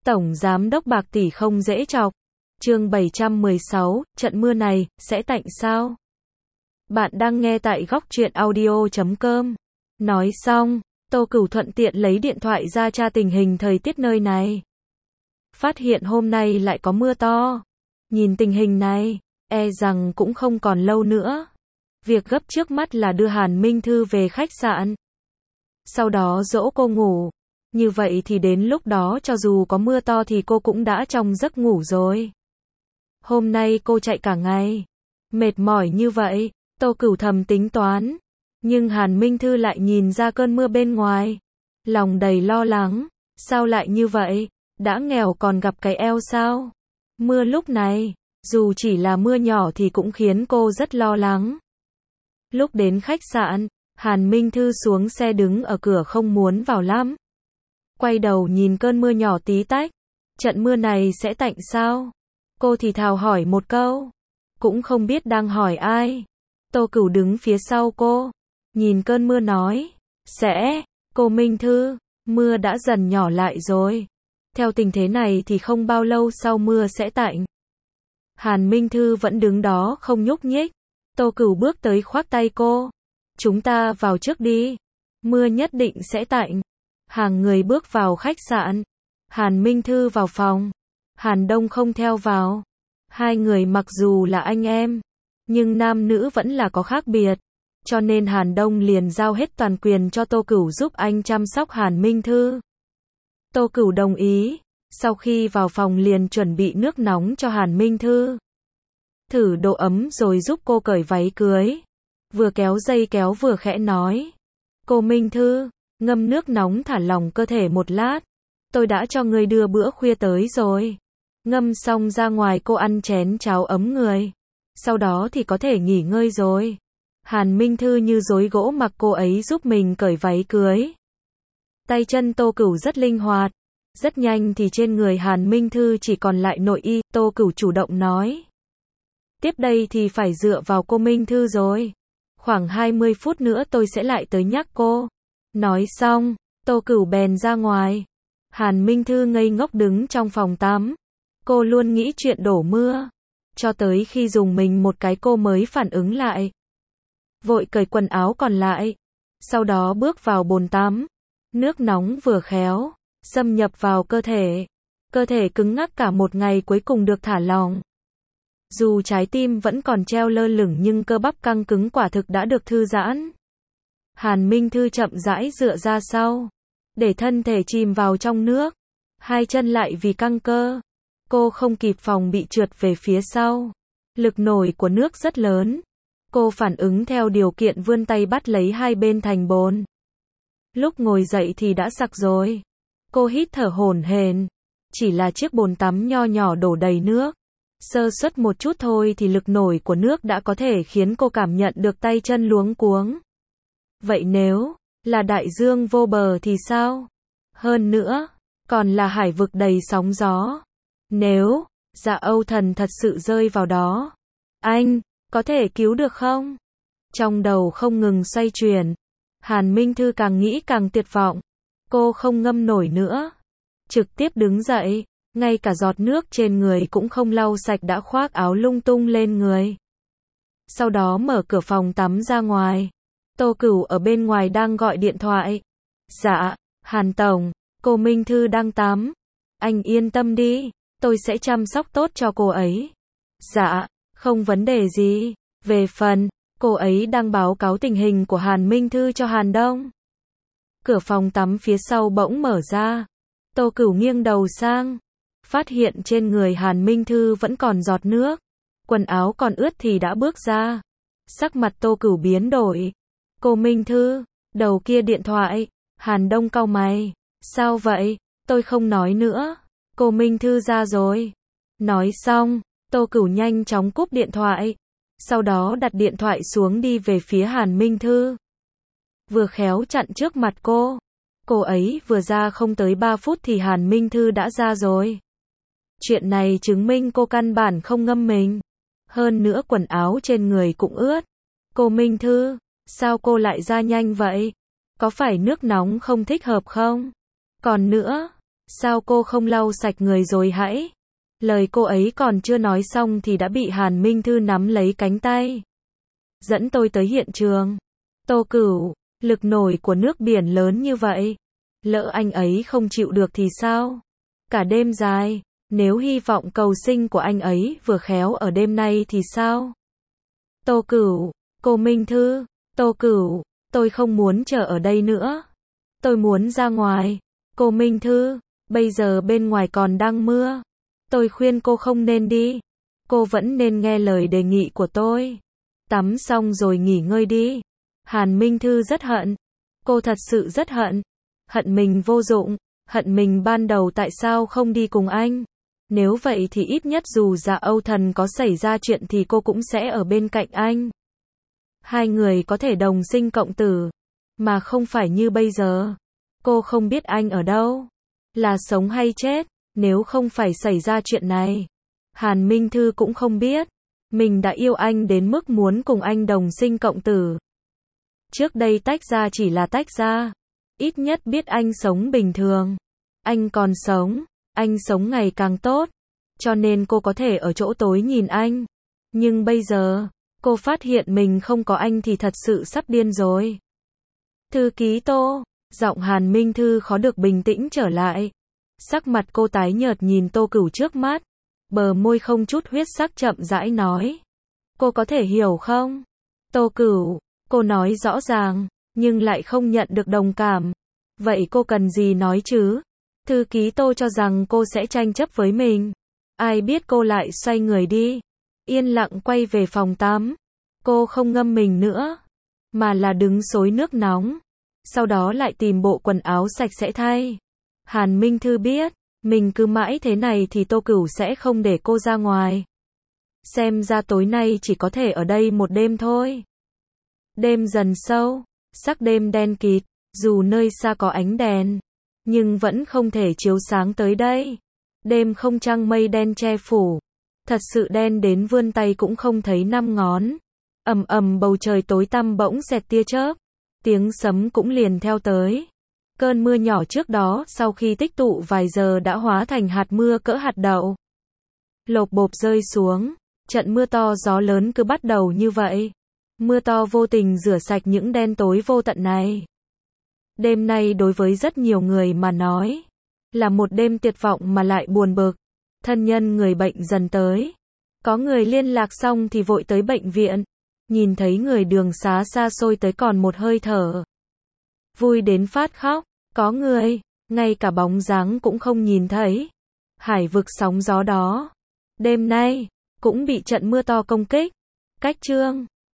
Tổng Giám đốc Bạc Tỷ không dễ chọc. Chương 716, trận mưa này, sẽ tạnh sao? Bạn đang nghe tại góc truyện audio.com. Nói xong, Tô Cửu thuận tiện lấy điện thoại ra tra tình hình thời tiết nơi này. Phát hiện hôm nay lại có mưa to. Nhìn tình hình này, e rằng cũng không còn lâu nữa. Việc gấp trước mắt là đưa Hàn Minh Thư về khách sạn. Sau đó dỗ cô ngủ. Như vậy thì đến lúc đó cho dù có mưa to thì cô cũng đã trong giấc ngủ rồi. Hôm nay cô chạy cả ngày. Mệt mỏi như vậy, Tô Cửu thầm tính toán. Nhưng Hàn Minh Thư lại nhìn ra cơn mưa bên ngoài. Lòng đầy lo lắng. Sao lại như vậy? Đã nghèo còn gặp cái eo sao? Mưa lúc này, dù chỉ là mưa nhỏ thì cũng khiến cô rất lo lắng. Lúc đến khách sạn, Hàn Minh Thư xuống xe đứng ở cửa không muốn vào lắm. Quay đầu nhìn cơn mưa nhỏ tí tách. Trận mưa này sẽ tạnh sao? Cô thì thào hỏi một câu. Cũng không biết đang hỏi ai. Tô Cửu đứng phía sau cô. Nhìn cơn mưa nói. Sẽ. Cô Minh Thư, mưa đã dần nhỏ lại rồi. Theo tình thế này thì không bao lâu sau mưa sẽ tạnh. Hàn Minh Thư vẫn đứng đó không nhúc nhích. Tô Cửu bước tới khoác tay cô. Chúng ta vào trước đi. Mưa nhất định sẽ tạnh. Hàng người bước vào khách sạn. Hàn Minh Thư vào phòng. Hàn Đông không theo vào. Hai người mặc dù là anh em, nhưng nam nữ vẫn là có khác biệt. Cho nên Hàn Đông liền giao hết toàn quyền cho Tô Cửu giúp anh chăm sóc Hàn Minh Thư. Tô Cửu đồng ý. Sau khi vào phòng liền chuẩn bị nước nóng cho Hàn Minh Thư. Thử độ ấm rồi giúp cô cởi váy cưới. Vừa kéo dây kéo vừa khẽ nói. Cô Minh Thư, ngâm nước nóng thả lỏng cơ thể một lát. Tôi đã cho người đưa bữa khuya tới rồi. Ngâm xong ra ngoài cô ăn chén cháo ấm người. Sau đó thì có thể nghỉ ngơi rồi. Hàn Minh Thư như rối gỗ mặc cô ấy giúp mình cởi váy cưới. Tay chân Tô Cửu rất linh hoạt. Rất nhanh thì trên người Hàn Minh Thư chỉ còn lại nội y. Tô Cửu chủ động nói. Tiếp đây thì phải dựa vào cô Minh Thư rồi. Khoảng 20 phút nữa tôi sẽ lại tới nhắc cô. Nói xong, Tô Cửu bèn ra ngoài. Hàn Minh Thư ngây ngốc đứng trong phòng tắm. Cô luôn nghĩ chuyện đổ mưa. Cho tới khi dùng mình một cái cô mới phản ứng lại. Vội cởi quần áo còn lại. Sau đó bước vào bồn tắm. Nước nóng vừa khéo, xâm nhập vào cơ thể. Cơ thể cứng ngắc cả một ngày cuối cùng được thả lỏng. Dù trái tim vẫn còn treo lơ lửng nhưng cơ bắp căng cứng quả thực đã được thư giãn. Hàn Minh Thư chậm rãi dựa ra sau. Để thân thể chìm vào trong nước. Hai chân lại vì căng cơ. Cô không kịp phòng bị trượt về phía sau. Lực nổi của nước rất lớn. Cô phản ứng theo điều kiện vươn tay bắt lấy hai bên thành bồn. Lúc ngồi dậy thì đã sặc rồi. Cô hít thở hổn hển. Chỉ là chiếc bồn tắm nho nhỏ đổ đầy nước. Sơ suất một chút thôi thì lực nổi của nước đã có thể khiến cô cảm nhận được tay chân luống cuống. Vậy nếu là đại dương vô bờ thì sao? Hơn nữa, còn là hải vực đầy sóng gió. Nếu Dạ Âu Thần thật sự rơi vào đó, anh có thể cứu được không? Trong đầu không ngừng xoay chuyển. Hàn Minh Thư càng nghĩ càng tuyệt vọng. Cô không ngâm nổi nữa. Trực tiếp đứng dậy. Ngay cả giọt nước trên người cũng không lau sạch đã khoác áo lung tung lên người. Sau đó mở cửa phòng tắm ra ngoài. Tô Cửu ở bên ngoài đang gọi điện thoại. Dạ, Hàn Tổng, cô Minh Thư đang tắm. Anh yên tâm đi, tôi sẽ chăm sóc tốt cho cô ấy. Dạ, không vấn đề gì. Về phần, cô ấy đang báo cáo tình hình của Hàn Minh Thư cho Hàn Đông. Cửa phòng tắm phía sau bỗng mở ra. Tô Cửu nghiêng đầu sang. Phát hiện trên người Hàn Minh Thư vẫn còn giọt nước. Quần áo còn ướt thì đã bước ra. Sắc mặt Tô Cửu biến đổi. Cô Minh Thư, đầu kia điện thoại. Hàn Đông cau mày. Sao vậy? Tôi không nói nữa. Cô Minh Thư ra rồi. Nói xong, Tô Cửu nhanh chóng cúp điện thoại. Sau đó đặt điện thoại xuống đi về phía Hàn Minh Thư. Vừa khéo chặn trước mặt cô. Cô ấy vừa ra không tới 3 phút thì Hàn Minh Thư đã ra rồi. Chuyện này chứng minh cô căn bản không ngâm mình. Hơn nữa quần áo trên người cũng ướt. Cô Minh Thư, sao cô lại ra nhanh vậy? Có phải nước nóng không thích hợp không? Còn nữa, Sao cô không lau sạch người rồi hãy? Lời cô ấy còn chưa nói xong thì đã bị Hàn Minh Thư nắm lấy cánh tay. Dẫn tôi tới hiện trường. Tô Cửu, lực nổi của nước biển lớn như vậy. Lỡ anh ấy không chịu được thì sao? Cả đêm dài, nếu hy vọng cầu sinh của anh ấy vừa khéo ở đêm nay thì sao? Tô Cửu, cô Minh Thư, Tô Cửu, tôi không muốn chờ ở đây nữa. Tôi muốn ra ngoài. Cô Minh Thư, bây giờ bên ngoài còn đang mưa. Tôi khuyên cô không nên đi. Cô vẫn nên nghe lời đề nghị của tôi. Tắm xong rồi nghỉ ngơi đi. Hàn Minh Thư rất hận. Cô thật sự rất hận. Hận mình vô dụng. Hận mình ban đầu tại sao không đi cùng anh. Nếu vậy thì ít nhất dù Dạ Âu Thần có xảy ra chuyện thì cô cũng sẽ ở bên cạnh anh. Hai người có thể đồng sinh cộng tử. Mà không phải như bây giờ. Cô không biết anh ở đâu. Là sống hay chết. Nếu không phải xảy ra chuyện này. Hàn Minh Thư cũng không biết. Mình đã yêu anh đến mức muốn cùng anh đồng sinh cộng tử. Trước đây tách ra chỉ là tách ra. Ít nhất biết anh sống bình thường. Anh còn sống. Anh sống ngày càng tốt. Cho nên cô có thể ở chỗ tối nhìn anh. Nhưng bây giờ, cô phát hiện mình không có anh thì thật sự sắp điên rồi. Thư ký Tô. Giọng Hàn Minh Thư khó được bình tĩnh trở lại. Sắc mặt cô tái nhợt nhìn Tô Cửu trước mắt. Bờ môi không chút huyết sắc chậm rãi nói. Cô có thể hiểu không? Tô Cửu, cô nói rõ ràng, nhưng lại không nhận được đồng cảm. Vậy cô cần gì nói chứ? Thư ký Tô cho rằng cô sẽ tranh chấp với mình. Ai biết cô lại xoay người đi. Yên lặng quay về phòng tắm. Cô không ngâm mình nữa. Mà là đứng xối nước nóng. Sau đó lại tìm bộ quần áo sạch sẽ thay. Hàn Minh Thư biết. Mình cứ mãi thế này thì Tô Cửu sẽ không để cô ra ngoài. Xem ra tối nay chỉ có thể ở đây một đêm thôi. Đêm dần sâu. Sắc đêm đen kịt. Dù nơi xa có ánh đèn. Nhưng vẫn không thể chiếu sáng tới đây. Đêm không trăng mây đen che phủ. Thật sự đen đến vươn tay cũng không thấy năm ngón. Ầm ầm bầu trời tối tăm bỗng xẹt tia chớp. Tiếng sấm cũng liền theo tới. Cơn mưa nhỏ trước đó sau khi tích tụ vài giờ đã hóa thành hạt mưa cỡ hạt đậu. Lộp bộp rơi xuống. Trận mưa to gió lớn cứ bắt đầu như vậy. Mưa to vô tình rửa sạch những đen tối vô tận này. Đêm nay đối với rất nhiều người mà nói. Là một đêm tuyệt vọng mà lại buồn bực. Thân nhân người bệnh dần tới. Có người liên lạc xong thì vội tới bệnh viện. Nhìn thấy người đường xá xa xôi tới còn một hơi thở. Vui đến phát khóc. Có người, ngay cả bóng dáng cũng không nhìn thấy. Hải vực sóng gió đó. Đêm nay, cũng bị trận mưa to công kích. Cách chương